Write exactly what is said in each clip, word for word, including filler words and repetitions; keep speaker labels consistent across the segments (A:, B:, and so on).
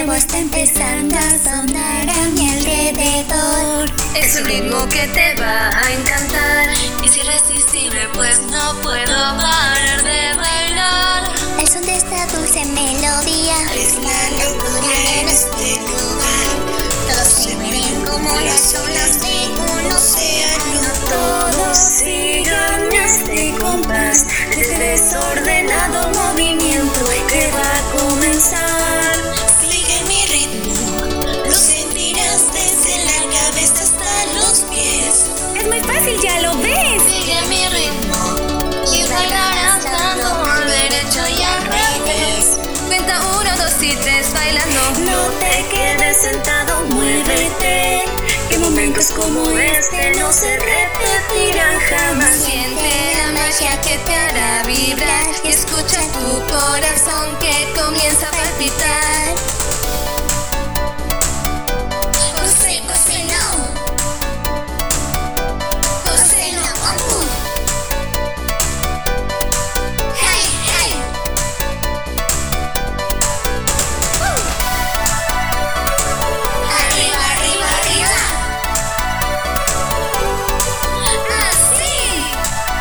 A: nuevo está empezando a sonar a mi alrededor.
B: Es un ritmo que te va a encantar, es irresistible pues no puedo parar de bailar.
A: El son de esta dulce melodía
C: es la locura en este lugar.
A: Todos se mueven como las olas de un océano.
B: Todos sigan este compás, este desordenado movimiento que va a comenzar.
C: Sigue mi ritmo, lo sentirás desde la cabeza hasta los pies.
A: Es muy fácil, ya lo ves.
B: Sigue mi ritmo y bailarás dando al derecho y al revés. Cuenta uno, dos y tres bailando. No te quedes sentado, muévete. Que momentos como este no se repetirán jamás. Siente la magia que te hará vibrar y escucha tu corazón que comienza a palpitar.
A: José, José, no. José, no, oh. Hey, hey. Uh. Arriba, arriba, arriba. Así.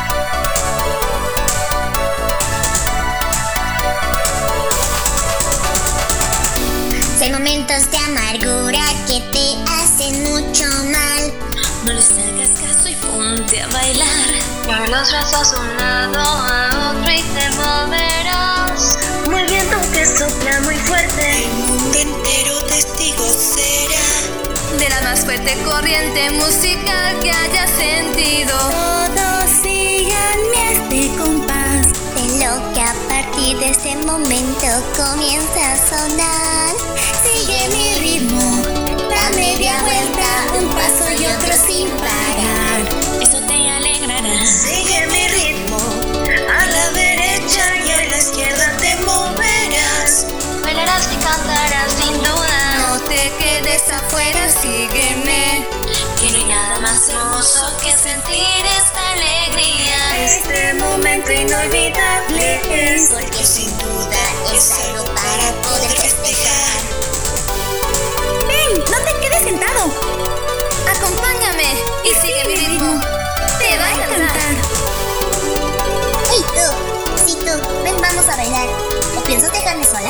A: Si hay momentos de amargura que te hacen mucho mal,
B: No les hagas caso y ponte a bailar. Mueve los brazos a un lado, a otro y te moverás. Muy viento que sopla muy fuerte,
C: El mundo entero testigo será
B: de la más fuerte corriente musical que hayas sentido.
A: todos síganme este compás de lo que a partir de este momento comienza a sonar. Sigue mi ritmo, da media vuelta, un paso y otro sin parar.
B: Eso te alegrará.
C: Sigue mi ritmo, a la derecha y a la izquierda te moverás.
B: Bailarás y cantarás sin duda. No te quedes afuera, sígueme. Que no hay nada más hermoso que sentir esta alegría. Este momento inolvidable es.
C: Porque sin duda es algo para poder festejar.
A: Ven, no te quedes sentado.
B: Acompáñame y sigue mi ritmo. Te va a encantar.
A: Hey tú, sí tú, ven, vamos a bailar. ¿O piensas dejarme sola?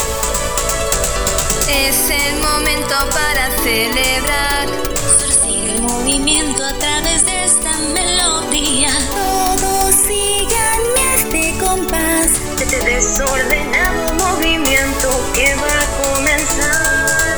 B: Es el momento para celebrar. Solo sigue el movimiento a través de esta melodía.
A: Todos síganme a este compás.
B: Este desordenado movimiento que va a comenzar.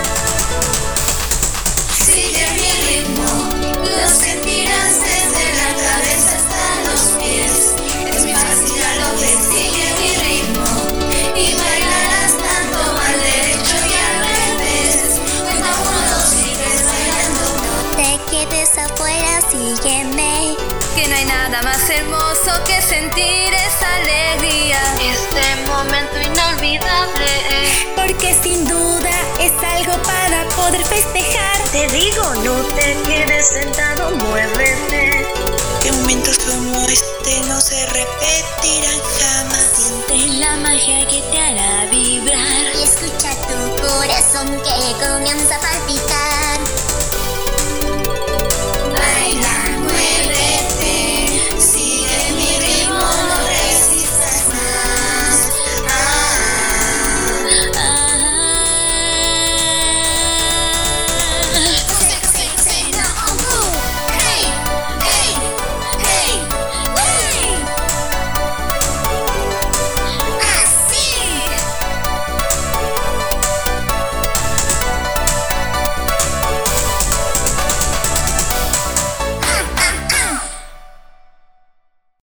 C: Sigue mi ritmo, lo sentirás desde la cabeza hasta los pies. Es muy fácil, ya lo ves. Sigue mi ritmo y bailarás tanto al derecho y al revés. Cuenta uno, dos y tres bailando.
A: No te quedes afuera, sígueme.
B: Que no hay nada más hermoso que sentir esa alegría. Este momento inolvidable es.
A: Porque sin duda es algo para poder festejar.
B: Te digo, no te quedes sentado, muévete.
C: Que momentos como este no se repetirán jamás.
B: Siente la magia que te hará vibrar.
A: Y escucha tu corazón que comienza a palpitar.